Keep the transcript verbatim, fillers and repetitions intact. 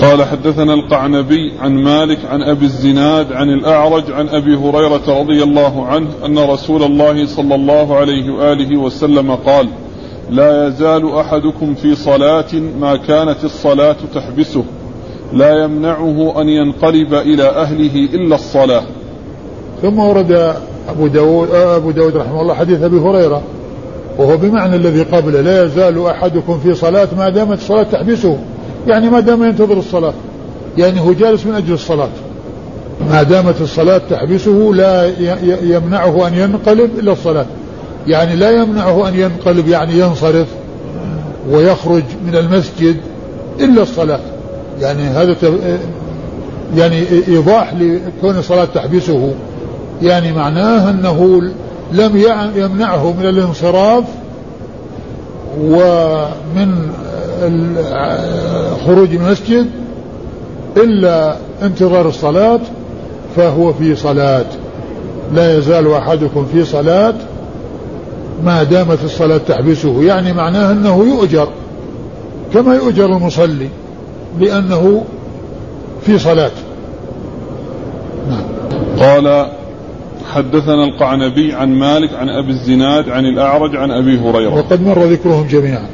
قال حدثنا القعنبي عن مالك عن أبي الزناد عن الأعرج عن أبي هريرة رضي الله عنه أن رسول الله صلى الله عليه وآله وسلم قال: لا يزال أحدكم في صلاة ما كانت الصلاة تحبسه لا يمنعه أن ينقلب إلى أهله إلا الصلاة. ثم ورد أبو داود, أبو داود رحمه الله حديث أبي هريرة وهو بمعنى الذي قبله: لا يزال أحدكم في صلاة ما دامت الصلاة تحبسه، يعني ما دام ينتظر الصلاة، يعني هو جالس من أجل الصلاة، ما دامت الصلاة تحبسه لا يمنعه أن ينقلب إلا الصلاة، يعني لا يمنعه أن ينقلب يعني ينصرف ويخرج من المسجد إلا الصلاة. يعني هذا يعني إيضاح لكون الصلاة تحبسه، يعني معناه أنه لم يمنعه من الانصراف ومن خروج من المسجد إلا انتظار الصلاة، فهو في صلاة. لا يزال أحدكم في صلاة ما دامت الصلاة تحبسه، يعني معناه أنه يؤجر كما يؤجر المصلي لأنه في صلاة. نعم. قال حدثنا القعنبي عن مالك عن أبي الزناد عن الأعرج عن أبي هريرة، وقد مر ذكرهم جميعا.